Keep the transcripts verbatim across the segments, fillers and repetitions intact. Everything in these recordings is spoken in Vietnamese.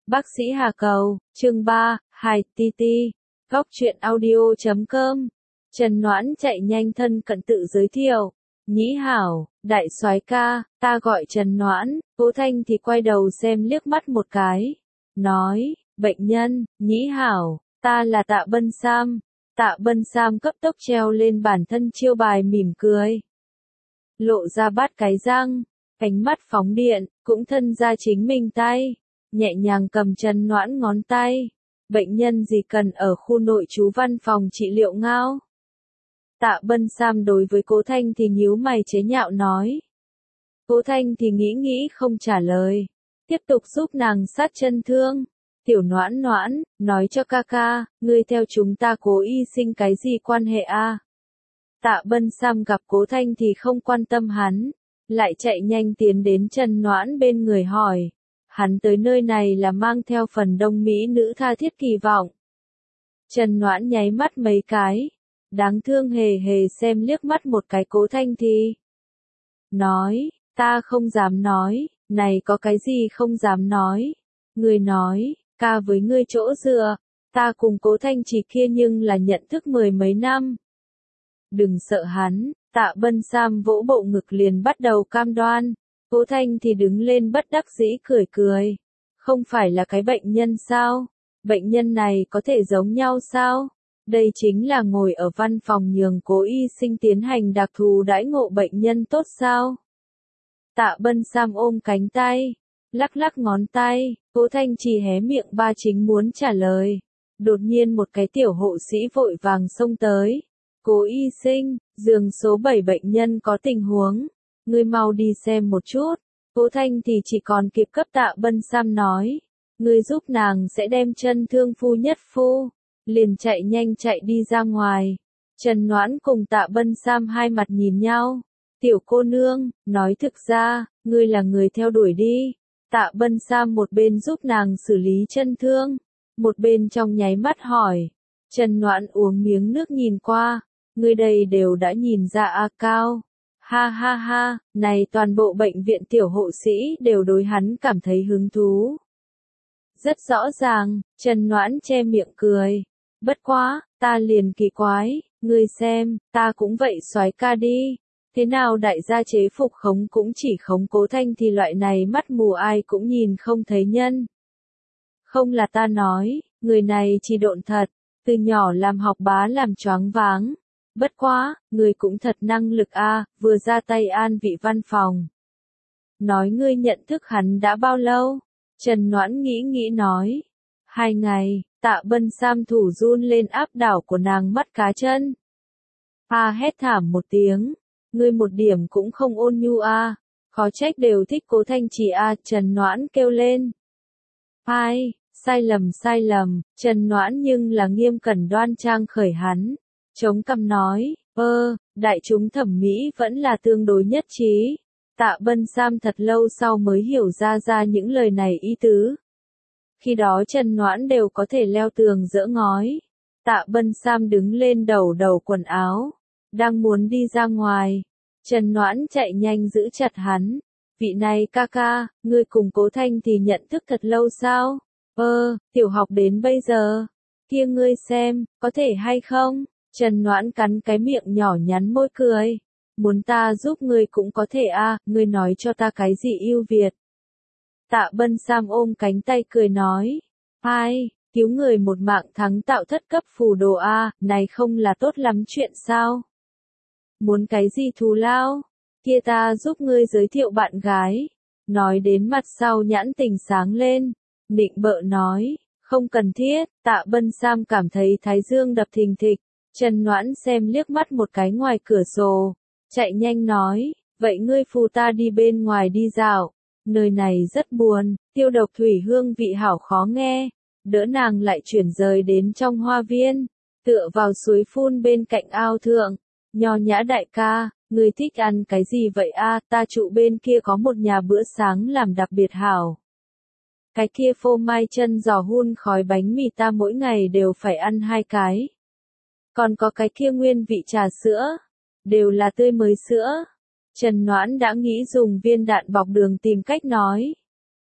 Bác sĩ Hà Cầu, chương ba, Hài ti ti, góc truyện audio chấm com. Trần Noãn chạy nhanh thân cận tự giới thiệu. Nhĩ hảo, đại soái ca, ta gọi Trần Noãn. Cố Thanh thì quay đầu xem liếc mắt một cái. Nói, bệnh nhân, Nhĩ hảo, ta là Tạ Bân Sam. Tạ Bân Sam cấp tốc treo lên bản thân chiêu bài mỉm cười. Lộ ra bát cái răng, ánh mắt phóng điện, cũng thân ra chính mình tay. Nhẹ nhàng cầm Trần Noãn ngón tay. Bệnh nhân gì cần ở khu nội trú văn phòng trị liệu ngao? Tạ Bân Sam đối với Cố Thanh thì nhíu mày chế nhạo nói. Cố Thanh thì nghĩ nghĩ không trả lời. Tiếp tục giúp nàng sát chân thương. Tiểu Noãn Noãn, nói cho ca ca, ngươi theo chúng ta Cố y sinh cái gì quan hệ a? Tạ Bân Sam gặp Cố Thanh thì không quan tâm hắn. Lại chạy nhanh tiến đến Trần Noãn bên người hỏi. Hắn tới nơi này là mang theo phần đông mỹ nữ tha thiết kỳ vọng. Trần Noãn nháy mắt mấy cái. Đáng thương hề hề xem liếc mắt một cái Cố Thanh thì. Nói, ta không dám nói, này có cái gì không dám nói. Người nói, ca với ngươi chỗ dựa, ta cùng Cố Thanh chỉ kia nhưng là nhận thức mười mấy năm. Đừng sợ hắn, Tạ Bân Sam vỗ bộ ngực liền bắt đầu cam đoan. Cố Thanh thì đứng lên bất đắc dĩ cười cười. Không phải là cái bệnh nhân sao? Bệnh nhân này có thể giống nhau sao? Đây chính là ngồi ở văn phòng nhường Cố y sinh tiến hành đặc thù đãi ngộ bệnh nhân tốt sao? Tạ Bân Sam ôm cánh tay, lắc lắc ngón tay, Cố Thanh chỉ hé miệng ba chính muốn trả lời. Đột nhiên một cái tiểu hộ sĩ vội vàng xông tới. Cố y sinh, giường số bảy bệnh nhân có tình huống. Ngươi mau đi xem một chút. Cố Thanh thì chỉ còn kịp cấp Tạ Bân Sam nói. Ngươi giúp nàng sẽ đem chân thương phu nhất phu. Liền chạy nhanh chạy đi ra ngoài. Trần Noãn cùng Tạ Bân Sam hai mặt nhìn nhau. Tiểu cô nương, nói thực ra, ngươi là người theo đuổi đi. Tạ Bân Sam một bên giúp nàng xử lý chân thương. Một bên trong nháy mắt hỏi. Trần Noãn uống miếng nước nhìn qua. Ngươi đây đều đã nhìn ra a cao. Ha ha ha, này toàn bộ bệnh viện tiểu hộ sĩ đều đối hắn cảm thấy hứng thú. Rất rõ ràng, Trần Noãn che miệng cười. Bất quá, ta liền kỳ quái, ngươi xem, ta cũng vậy soái ca đi. Thế nào đại gia chế phục khống cũng chỉ khống Cố Thanh thì loại này mắt mù ai cũng nhìn không thấy nhân. Không là ta nói, người này chỉ độn thật, từ nhỏ làm học bá làm choáng váng. Bất quá, người cũng thật năng lực a, vừa ra tay an vị văn phòng. Nói ngươi nhận thức hắn đã bao lâu? Trần Noãn nghĩ nghĩ nói. Hai ngày, Tạ Bân Sam thủ run lên áp đảo của nàng mắt cá chân. A hét thảm một tiếng. Ngươi một điểm cũng không ôn nhu a, khó trách đều thích Cố Thanh chỉ a, Trần Noãn kêu lên. Ai, sai lầm sai lầm, Trần Noãn nhưng là nghiêm cẩn đoan trang khởi hắn. Chống cằm nói, ơ, đại chúng thẩm mỹ vẫn là tương đối nhất trí. Tạ Bân Sam thật lâu sau mới hiểu ra ra những lời này ý tứ. Khi đó Trần Noãn đều có thể leo tường dỡ ngói. Tạ Bân Sam đứng lên đầu đầu quần áo. Đang muốn đi ra ngoài. Trần Noãn chạy nhanh giữ chặt hắn. Vị này ca ca, ngươi cùng Cố Thanh thì nhận thức thật lâu sao? Ơ, tiểu học đến bây giờ. Kia ngươi xem, có thể hay không? Trần Noãn cắn cái miệng nhỏ nhắn môi cười. Muốn ta giúp ngươi cũng có thể a, à, ngươi nói cho ta cái gì ưu việt. Tạ Bân Sam ôm cánh tay cười nói. Ai, cứu người một mạng thắng tạo thất cấp phù đồ a, à, này không là tốt lắm chuyện sao? Muốn cái gì thù lao? Kia ta giúp ngươi giới thiệu bạn gái. Nói đến mặt sau nhãn tình sáng lên. Nịnh bợ nói, không cần thiết. Tạ Bân Sam cảm thấy thái dương đập thình thịch. Trần Noãn xem liếc mắt một cái ngoài cửa sổ. Chạy nhanh nói, vậy ngươi phù ta đi bên ngoài đi dạo. Nơi này rất buồn, tiêu độc thủy hương vị hảo khó nghe. Đỡ nàng lại chuyển rời đến trong hoa viên. Tựa vào suối phun bên cạnh ao thượng. Nho nhã đại ca, ngươi thích ăn cái gì vậy a? Ta trụ bên kia có một nhà bữa sáng làm đặc biệt hảo. Cái kia phô mai chân giò hun khói bánh mì ta mỗi ngày đều phải ăn hai cái. Còn có cái kia nguyên vị trà sữa, đều là tươi mới sữa. Trần Noãn đã nghĩ dùng viên đạn bọc đường tìm cách nói.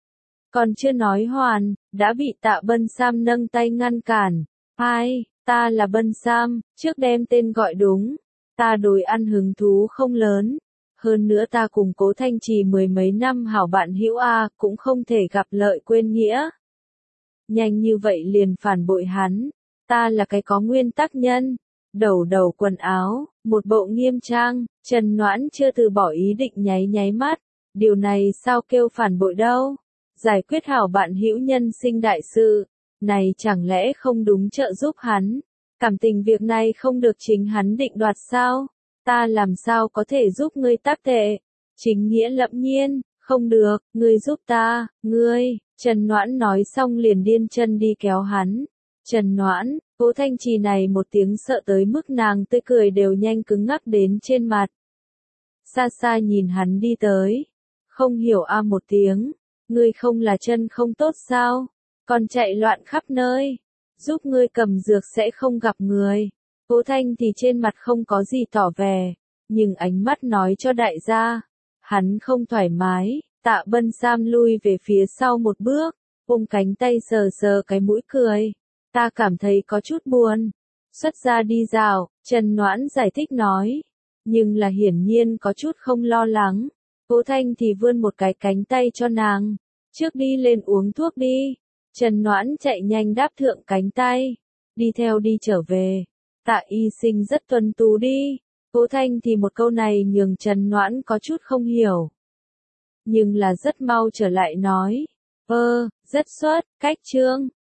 Còn chưa nói hoàn, đã bị Tạ Bân Sam nâng tay ngăn cản. Ai, ta là Bân Sam, trước đem tên gọi đúng. Ta đối ăn hứng thú không lớn. Hơn nữa ta cùng Cố Thanh Trì mười mấy năm hảo bạn hữu a, cũng không thể gặp lợi quên nghĩa. Nhanh như vậy liền phản bội hắn. Ta là cái có nguyên tắc nhân. Đầu đầu quần áo, một bộ nghiêm trang, Trần Noãn chưa từ bỏ ý định nháy nháy mắt. Điều này sao kêu phản bội đâu? Giải quyết hảo bạn hữu nhân sinh đại sự. Này chẳng lẽ không đúng trợ giúp hắn? Cảm tình việc này không được chính hắn định đoạt sao? Ta làm sao có thể giúp ngươi tác tệ? Chính nghĩa lẫm nhiên, không được, ngươi giúp ta, ngươi. Trần Noãn nói xong liền điên chân đi kéo hắn. Trần Noãn, Cố Thanh Trì này một tiếng sợ tới mức nàng tươi cười đều nhanh cứng ngắc đến trên mặt. Xa xa nhìn hắn đi tới. Không hiểu a một tiếng. Ngươi không là chân không tốt sao? Còn chạy loạn khắp nơi. Giúp ngươi cầm dược sẽ không gặp người. Cố Thanh thì trên mặt không có gì tỏ vẻ. Nhưng ánh mắt nói cho đại gia. Hắn không thoải mái. Tạ Bân Sam lui về phía sau một bước. Ôm cánh tay sờ sờ cái mũi cười. Ta cảm thấy có chút buồn. Xuất ra đi dạo, Trần Noãn giải thích nói. Nhưng là hiển nhiên có chút không lo lắng. Cố Thanh thì vươn một cái cánh tay cho nàng. Trước đi lên uống thuốc đi. Trần Noãn chạy nhanh đáp thượng cánh tay. Đi theo đi trở về. Tạ y sinh rất tuân tú đi. Cố Thanh thì một câu này nhường Trần Noãn có chút không hiểu. Nhưng là rất mau trở lại nói. Ơ, rất xuất, cách trương.